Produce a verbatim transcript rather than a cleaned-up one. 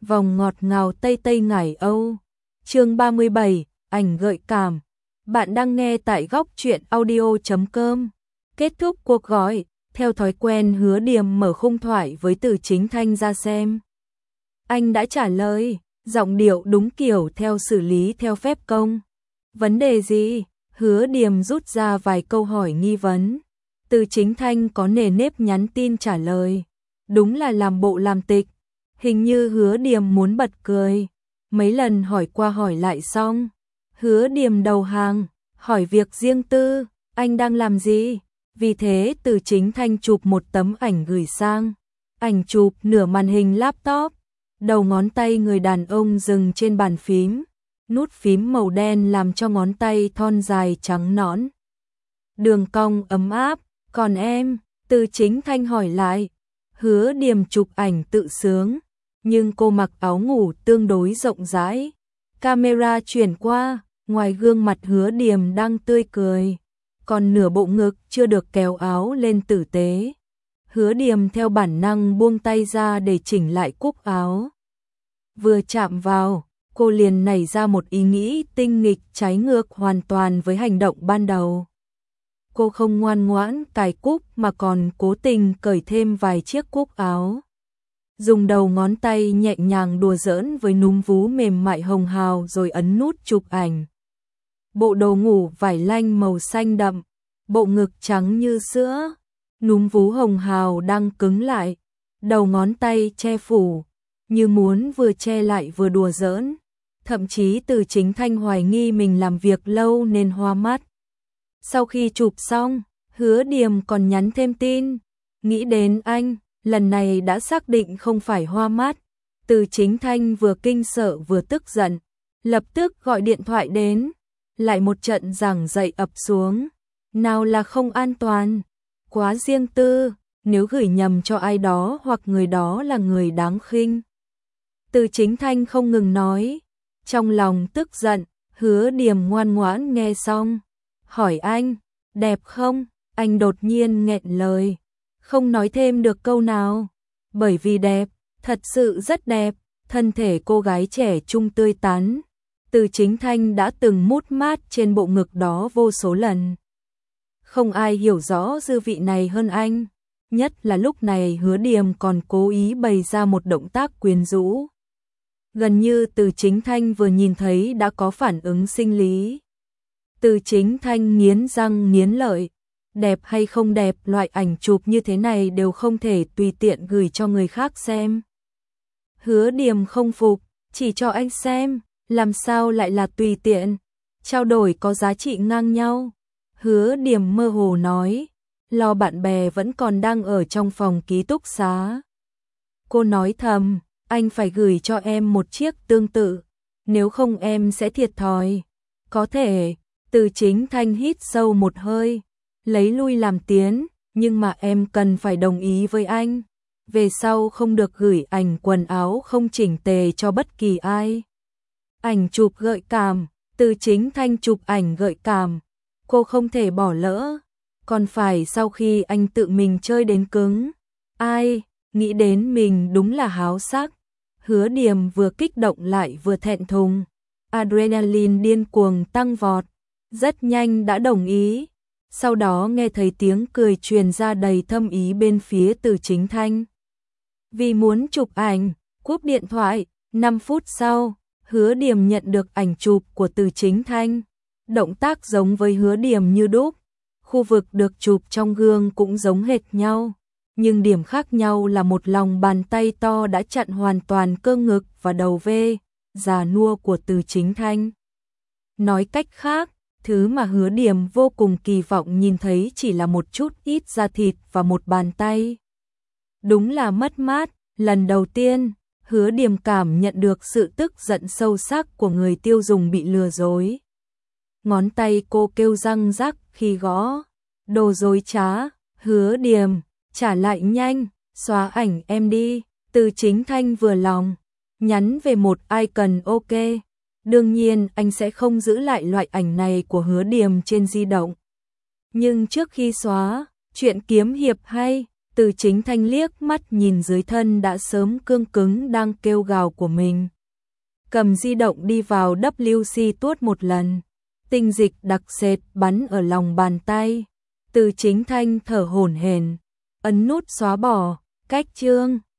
vòng ngọt ngào Tây Tây Ngải Âu. Chương ba mươi bảy, ảnh gợi cảm. Bạn đang nghe tại góc truyện audio chấm com. Kết thúc cuộc gọi, theo thói quen Hứa Điềm mở khung thoại với Từ Chính Thanh ra xem. Anh đã trả lời, giọng điệu đúng kiểu theo xử lý theo phép công. Vấn đề gì? Hứa Điềm rút ra vài câu hỏi nghi vấn. Từ Chính Thanh có nề nếp nhắn tin trả lời. Đúng là làm bộ làm tịch. Hình như Hứa Điềm muốn bật cười. Mấy lần hỏi qua hỏi lại xong. Hứa Điềm đầu hàng, hỏi việc riêng tư, anh đang làm gì? Vì thế Từ Chính Thanh chụp một tấm ảnh gửi sang. Ảnh chụp nửa màn hình laptop. Đầu ngón tay người đàn ông dừng trên bàn phím. Nút phím màu đen làm cho ngón tay thon dài trắng nõn. Đường cong ấm áp, còn em? Từ Chính Thanh hỏi lại. Hứa Điềm chụp ảnh tự sướng, nhưng cô mặc áo ngủ tương đối rộng rãi. Camera chuyển qua, ngoài gương mặt Hứa Điềm đang tươi cười, còn nửa bộ ngực chưa được kéo áo lên tử tế. Hứa Điềm theo bản năng buông tay ra để chỉnh lại cúc áo. Vừa chạm vào, cô liền nảy ra một ý nghĩ tinh nghịch trái ngược hoàn toàn với hành động ban đầu. Cô không ngoan ngoãn cài cúc mà còn cố tình cởi thêm vài chiếc cúc áo. Dùng đầu ngón tay nhẹ nhàng đùa giỡn với núm vú mềm mại hồng hào rồi ấn nút chụp ảnh. Bộ đồ ngủ vải lanh màu xanh đậm, bộ ngực trắng như sữa, núm vú hồng hào đang cứng lại, đầu ngón tay che phủ, như muốn vừa che lại vừa đùa giỡn. Thậm chí Từ Chính Thanh hoài nghi mình làm việc lâu nên hoa mắt. Sau khi chụp xong, Hứa Điềm còn nhắn thêm tin. Nghĩ đến anh, lần này đã xác định không phải hoa mắt. Từ Chính Thanh vừa kinh sợ vừa tức giận, lập tức gọi điện thoại đến. Lại một trận giảng dạy ập xuống. Nào là không an toàn, quá riêng tư, nếu gửi nhầm cho ai đó hoặc người đó là người đáng khinh. Từ Chính Thanh không ngừng nói. Trong lòng tức giận, Hứa Điềm ngoan ngoãn nghe xong. Hỏi anh, đẹp không? Anh đột nhiên nghẹn lời, không nói thêm được câu nào. Bởi vì đẹp, thật sự rất đẹp, thân thể cô gái trẻ trung tươi tắn. Từ Chính Thanh đã từng mút mát trên bộ ngực đó vô số lần. Không ai hiểu rõ dư vị này hơn anh. Nhất là lúc này Hứa Điềm còn cố ý bày ra một động tác quyến rũ. Gần như Từ Chính Thanh vừa nhìn thấy đã có phản ứng sinh lý. Từ Chính Thanh nghiến răng nghiến lợi. Đẹp hay không đẹp, loại ảnh chụp như thế này đều không thể tùy tiện gửi cho người khác xem. Hứa Điềm không phục, chỉ cho anh xem, làm sao lại là tùy tiện, trao đổi có giá trị ngang nhau. Hứa Điềm mơ hồ nói, lo bạn bè vẫn còn đang ở trong phòng ký túc xá. Cô nói thầm, anh phải gửi cho em một chiếc tương tự, nếu không em sẽ thiệt thòi. Có thể. Từ Chính Thanh hít sâu một hơi, lấy lui làm tiến, nhưng mà em cần phải đồng ý với anh. Về sau không được gửi ảnh quần áo không chỉnh tề cho bất kỳ ai. Ảnh chụp gợi cảm, Từ Chính Thanh chụp ảnh gợi cảm, cô không thể bỏ lỡ, còn phải sau khi anh tự mình chơi đến cứng. Ai, nghĩ đến mình đúng là háo sắc. Hứa Điềm vừa kích động lại vừa thẹn thùng, adrenaline điên cuồng tăng vọt. Rất nhanh đã đồng ý. Sau đó nghe thấy tiếng cười truyền ra đầy thâm ý bên phía Từ Chính Thanh. Vì muốn chụp ảnh, cúp điện thoại. năm phút sau, Hứa Điềm nhận được ảnh chụp của Từ Chính Thanh. Động tác giống với Hứa Điềm như đúc. Khu vực được chụp trong gương cũng giống hệt nhau. Nhưng điểm khác nhau là một lòng bàn tay to đã chặn hoàn toàn cơ ngực và đầu V, già nua của Từ Chính Thanh. Nói cách khác, thứ mà Hứa Điềm vô cùng kỳ vọng nhìn thấy chỉ là một chút ít da thịt và một bàn tay. Đúng là mất mát, lần đầu tiên, Hứa Điềm cảm nhận được sự tức giận sâu sắc của người tiêu dùng bị lừa dối. Ngón tay cô kêu răng rắc khi gõ. Đồ dối trá, Hứa Điềm, trả lại nhanh, xóa ảnh em đi. Từ Chính Thanh vừa lòng, nhắn về một icon ok. Đương nhiên anh sẽ không giữ lại loại ảnh này của Hứa Điềm trên di động. Nhưng trước khi xóa, chuyện kiếm hiệp hay, Từ Chính Thanh liếc mắt nhìn dưới thân đã sớm cương cứng đang kêu gào của mình. Cầm di động đi vào W C tuốt một lần. Tinh dịch đặc sệt bắn ở lòng bàn tay. Từ Chính Thanh thở hổn hển, ấn nút xóa bỏ, cách chương.